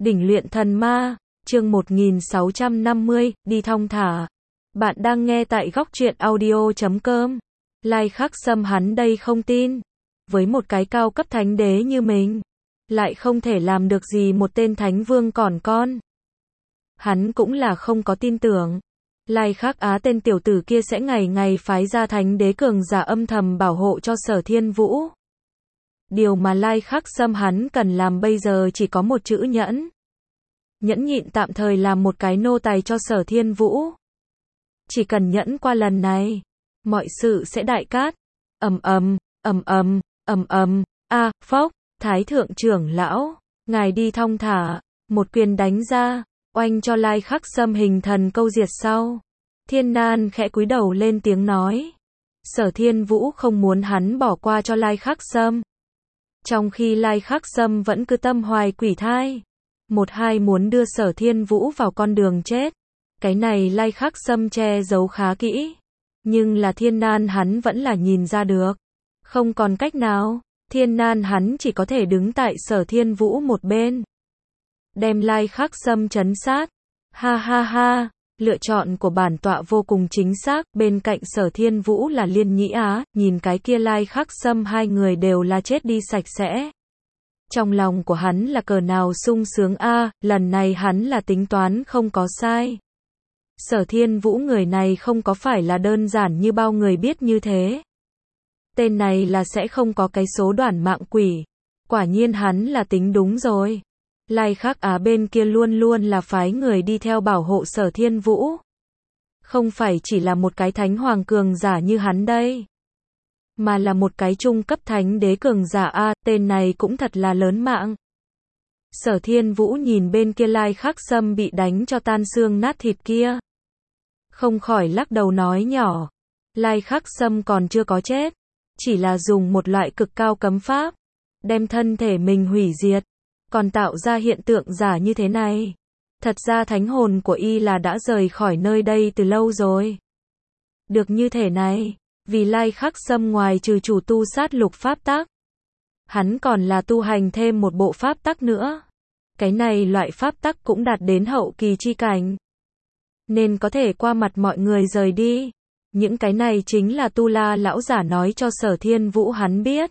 Đỉnh luyện thần ma, chương 1650, đi thong thả. Bạn đang nghe tại góc truyện audio.com. Lai Khắc Sâm hắn đây không tin. Với một cái cao cấp thánh đế như mình, lại không thể làm được gì một tên thánh vương còn con. Hắn cũng là không có tin tưởng. Lai Khắc Á tên tiểu tử kia sẽ ngày ngày phái ra thánh đế cường giả âm thầm bảo hộ cho Sở Thiên Vũ. Điều mà Lai Khắc Sâm hắn cần làm bây giờ chỉ có một chữ nhẫn. Nhẫn nhịn tạm thời làm một cái nô tài cho Sở Thiên Vũ. Chỉ cần nhẫn qua lần này, mọi sự sẽ đại cát. Phốc, Thái thượng trưởng lão, ngài đi thong thả, một quyền đánh ra, oanh cho Lai Khắc Sâm hình thần câu diệt sau. Thiên Nan khẽ cúi đầu lên tiếng nói. Sở Thiên Vũ không muốn hắn bỏ qua cho Lai Khắc Sâm. Trong khi Lai Khắc Sâm vẫn cứ tâm hoài quỷ thai, một hai muốn đưa Sở Thiên Vũ vào con đường chết. Cái này Lai Khắc Sâm che giấu khá kỹ, nhưng là Thiên Nan hắn vẫn là nhìn ra được. Không còn cách nào, Thiên Nan hắn chỉ có thể đứng tại Sở Thiên Vũ một bên, đem Lai Khắc Sâm trấn sát. Ha ha ha, lựa chọn của bản tọa vô cùng chính xác. Bên cạnh Sở Thiên Vũ là Liên Nhĩ Á, nhìn cái kia Lai Khắc Sâm hai người đều là chết đi sạch sẽ. Trong lòng của hắn là cỡ nào sung sướng a, lần này hắn là tính toán không có sai. Sở Thiên Vũ người này không có phải là đơn giản như bao người biết như thế. Tên này là sẽ không có cái số đoản mạng quỷ. Quả nhiên hắn là tính đúng rồi. Lai Khắc Á bên kia luôn luôn là phái người đi theo bảo hộ Sở Thiên Vũ. Không phải chỉ là một cái thánh hoàng cường giả như hắn đây, mà là một cái trung cấp thánh đế cường giả a, tên này cũng thật là lớn mạng. Sở Thiên Vũ nhìn bên kia Lai Khắc Sâm bị đánh cho tan xương nát thịt kia, không khỏi lắc đầu nói nhỏ. Lai Khắc Sâm còn chưa có chết, chỉ là dùng một loại cực cao cấm pháp, đem thân thể mình hủy diệt, còn tạo ra hiện tượng giả như thế này. Thật ra thánh hồn của y là đã rời khỏi nơi đây từ lâu rồi. Được như thể này, vì Lai Khắc Sâm ngoài trừ chủ tu sát lục pháp tắc, hắn còn là tu hành thêm một bộ pháp tắc nữa. Cái này loại pháp tắc cũng đạt đến hậu kỳ chi cảnh, nên có thể qua mặt mọi người rời đi. Những cái này chính là Tu La lão giả nói cho Sở Thiên Vũ hắn biết.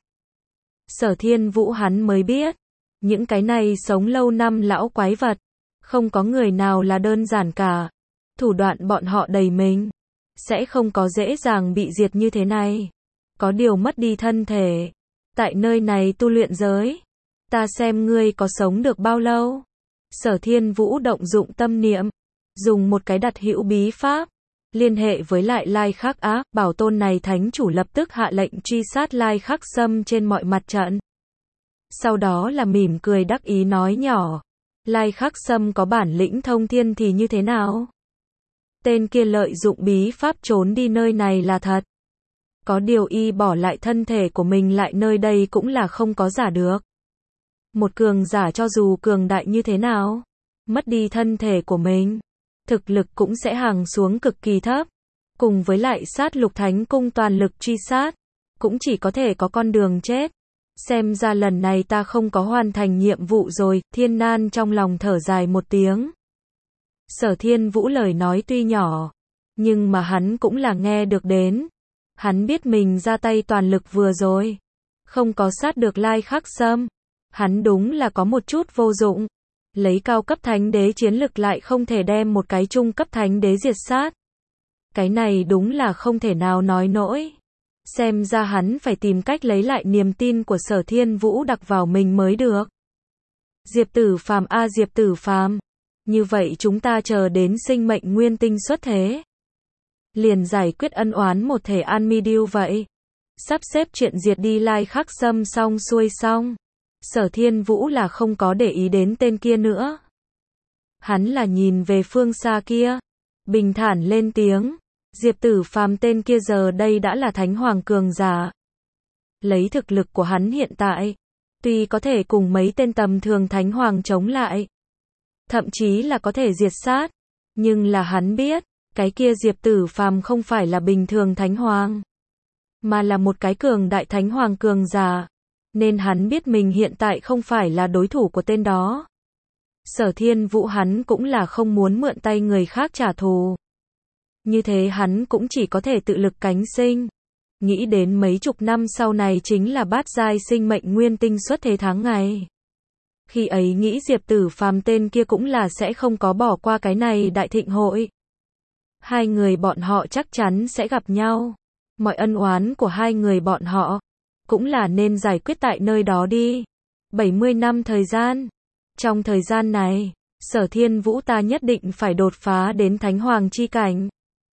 Sở Thiên Vũ hắn mới biết, những cái này sống lâu năm lão quái vật, không có người nào là đơn giản cả. Thủ đoạn bọn họ đầy mình, sẽ không có dễ dàng bị diệt như thế này. Có điều mất đi thân thể, tại nơi này tu luyện giới, ta xem ngươi có sống được bao lâu. Sở Thiên Vũ động dụng tâm niệm, dùng một cái đặc hữu bí pháp, liên hệ với lại Lai Khắc Á, bảo tôn này thánh chủ lập tức hạ lệnh truy sát Lai Khắc Sâm trên mọi mặt trận. Sau đó là mỉm cười đắc ý nói nhỏ, Lai Khắc Sâm có bản lĩnh thông thiên thì như thế nào? Tên kia lợi dụng bí pháp trốn đi nơi này là thật. Có điều y bỏ lại thân thể của mình lại nơi đây cũng là không có giả được. Một cường giả cho dù cường đại như thế nào, mất đi thân thể của mình, thực lực cũng sẽ hàng xuống cực kỳ thấp. Cùng với lại sát lục thánh cung toàn lực truy sát, cũng chỉ có thể có con đường chết. Xem ra lần này ta không có hoàn thành nhiệm vụ rồi. Thiên Nan trong lòng thở dài một tiếng. Sở Thiên Vũ lời nói tuy nhỏ, nhưng mà hắn cũng là nghe được đến. Hắn biết mình ra tay toàn lực vừa rồi, không có sát được Lai Khắc Sâm, hắn đúng là có một chút vô dụng. Lấy cao cấp thánh đế chiến lực lại không thể đem một cái trung cấp thánh đế diệt sát. Cái này đúng là không thể nào nói nổi. Xem ra hắn phải tìm cách lấy lại niềm tin của Sở Thiên Vũ đặt vào mình mới được. Diệp Tử Phàm a Diệp Tử Phàm, như vậy chúng ta chờ đến sinh mệnh nguyên tinh xuất thế, liền giải quyết ân oán một thể an mi điêu vậy. Sắp xếp chuyện diệt đi Lai Khắc Sâm xong xuôi xong, Sở Thiên Vũ là không có để ý đến tên kia nữa. Hắn là nhìn về phương xa kia, bình thản lên tiếng, Diệp Tử Phàm tên kia giờ đây đã là thánh hoàng cường giả. Lấy thực lực của hắn hiện tại, tuy có thể cùng mấy tên tầm thường thánh hoàng chống lại, thậm chí là có thể diệt sát, nhưng là hắn biết, cái kia Diệp Tử Phàm không phải là bình thường thánh hoàng, mà là một cái cường đại thánh hoàng cường giả, nên hắn biết mình hiện tại không phải là đối thủ của tên đó. Sở Thiên Vũ hắn cũng là không muốn mượn tay người khác trả thù. Như thế hắn cũng chỉ có thể tự lực cánh sinh. Nghĩ đến mấy chục năm sau này chính là bát giai sinh mệnh nguyên tinh xuất thế tháng ngày. Khi ấy nghĩ Diệp Tử Phàm tên kia cũng là sẽ không có bỏ qua cái này đại thịnh hội. Hai người bọn họ chắc chắn sẽ gặp nhau. Mọi ân oán của hai người bọn họ cũng là nên giải quyết tại nơi đó đi. 70 năm thời gian. Trong thời gian này, Sở Thiên Vũ ta nhất định phải đột phá đến Thánh Hoàng chi cảnh.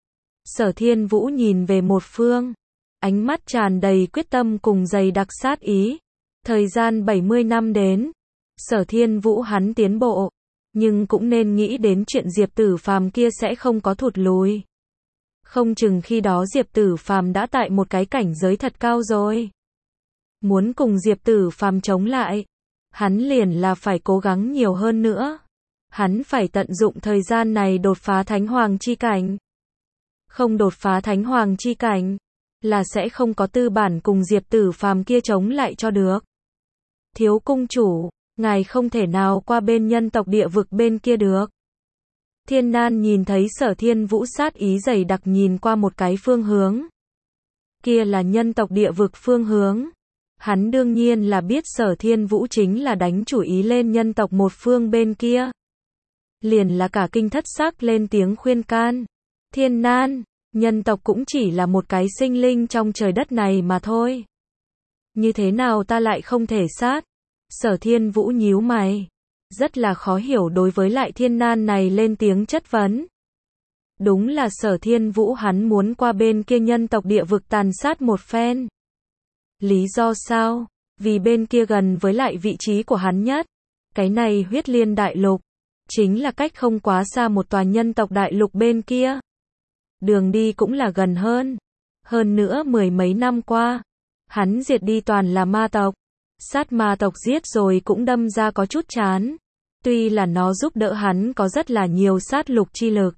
Sở Thiên Vũ nhìn về một phương, ánh mắt tràn đầy quyết tâm cùng dày đặc sát ý. Thời gian 70 năm đến, Sở Thiên Vũ hắn tiến bộ, nhưng cũng nên nghĩ đến chuyện Diệp Tử Phàm kia sẽ không có thụt lùi. Không chừng khi đó Diệp Tử Phàm đã tại một cái cảnh giới thật cao rồi. Muốn cùng Diệp Tử Phàm chống lại, hắn liền là phải cố gắng nhiều hơn nữa. Hắn phải tận dụng thời gian này đột phá Thánh Hoàng chi cảnh. Không đột phá Thánh Hoàng chi cảnh, là sẽ không có tư bản cùng Diệp Tử Phàm kia chống lại cho được. Thiếu cung chủ, ngài không thể nào qua bên nhân tộc địa vực bên kia được. Thiên Nan nhìn thấy Sở Thiên Vũ sát ý dày đặc nhìn qua một cái phương hướng. Kia là nhân tộc địa vực phương hướng. Hắn đương nhiên là biết Sở Thiên Vũ chính là đánh chủ ý lên nhân tộc một phương bên kia. Liền là cả kinh thất sắc lên tiếng khuyên can. Thiên Nan, nhân tộc cũng chỉ là một cái sinh linh trong trời đất này mà thôi. Như thế nào ta lại không thể sát? Sở Thiên Vũ nhíu mày. Rất là khó hiểu đối với lại Thiên Nan này lên tiếng chất vấn. Đúng là Sở Thiên Vũ hắn muốn qua bên kia nhân tộc địa vực tàn sát một phen. Lý do sao? Vì bên kia gần với lại vị trí của hắn nhất. Cái này Huyết Liên Đại Lục chính là cách không quá xa một tòa nhân tộc đại lục bên kia. Đường đi cũng là gần hơn. Hơn nữa mười mấy năm qua, hắn diệt đi toàn là ma tộc. Sát ma tộc giết rồi cũng đâm ra có chút chán. Tuy là nó giúp đỡ hắn có rất là nhiều sát lục chi lực.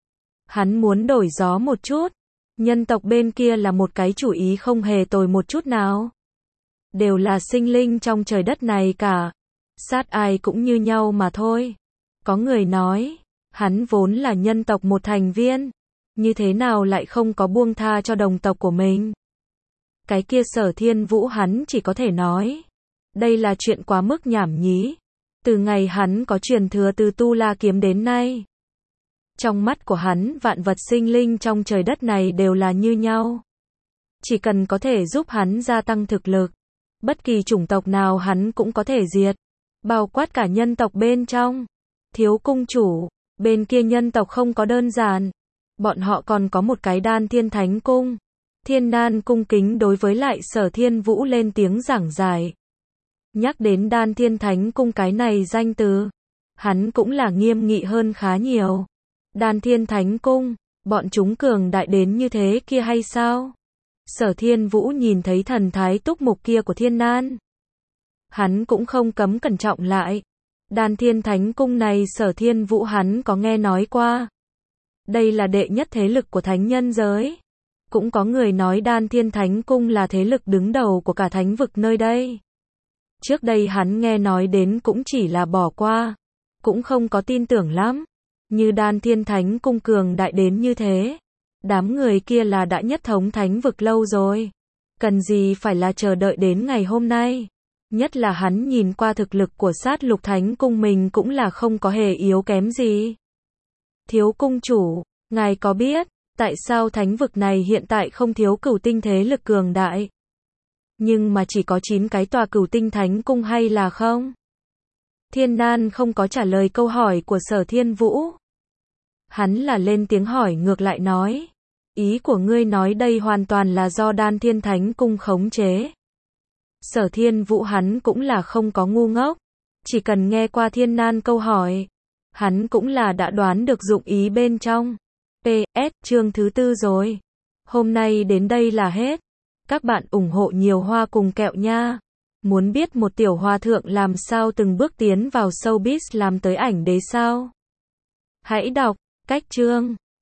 Hắn muốn đổi gió một chút. Nhân tộc bên kia là một cái chủ ý không hề tồi một chút nào. Đều là sinh linh trong trời đất này cả. Sát ai cũng như nhau mà thôi. Có người nói, hắn vốn là nhân tộc một thành viên. Như thế nào lại không có buông tha cho đồng tộc của mình? Cái kia Sở Thiên Vũ hắn chỉ có thể nói. Đây là chuyện quá mức nhảm nhí. Từ ngày hắn có truyền thừa từ Tu La Kiếm đến nay. Trong mắt của hắn vạn vật sinh linh trong trời đất này đều là như nhau. Chỉ cần có thể giúp hắn gia tăng thực lực. Bất kỳ chủng tộc nào hắn cũng có thể diệt. Bao quát cả nhân tộc bên trong. Thiếu cung chủ, bên kia nhân tộc không có đơn giản. Bọn họ còn có một cái Đan Thiên Thánh Cung. Thiên Nan cung kính đối với lại Sở Thiên Vũ lên tiếng giảng giải. Nhắc đến Đan Thiên Thánh Cung cái này danh từ, hắn cũng là nghiêm nghị hơn khá nhiều. Đan Thiên Thánh Cung, bọn chúng cường đại đến như thế kia hay sao? Sở Thiên Vũ nhìn thấy thần thái túc mục kia của Thiên Nan. Hắn cũng không cấm cẩn trọng lại. Đan Thiên Thánh Cung này Sở Thiên Vũ hắn có nghe nói qua. Đây là đệ nhất thế lực của thánh nhân giới. Cũng có người nói Đan Thiên Thánh Cung là thế lực đứng đầu của cả thánh vực nơi đây. Trước đây hắn nghe nói đến cũng chỉ là bỏ qua. Cũng không có tin tưởng lắm. Như Đan Thiên Thánh Cung cường đại đến như thế. Đám người kia là đã nhất thống thánh vực lâu rồi. Cần gì phải là chờ đợi đến ngày hôm nay. Nhất là hắn nhìn qua thực lực của sát lục thánh cung mình cũng là không có hề yếu kém gì. Thiếu cung chủ, ngài có biết, tại sao thánh vực này hiện tại không thiếu cửu tinh thế lực cường đại? Nhưng mà chỉ có 9 cái tòa cửu tinh thánh cung hay là không? Thiên Nan không có trả lời câu hỏi của Sở Thiên Vũ. Hắn là lên tiếng hỏi ngược lại nói. Ý của ngươi nói đây hoàn toàn là do Đan Thiên Thánh Cung khống chế. Sở Thiên Vũ hắn cũng là không có ngu ngốc. Chỉ cần nghe qua Thiên Nan câu hỏi. Hắn cũng là đã đoán được dụng ý bên trong. PS, chương thứ 4 rồi. Hôm nay đến đây là hết. Các bạn ủng hộ nhiều hoa cùng kẹo nha. Muốn biết một tiểu hòa thượng làm sao từng bước tiến vào showbiz làm tới ảnh đế sao? Hãy đọc cách chương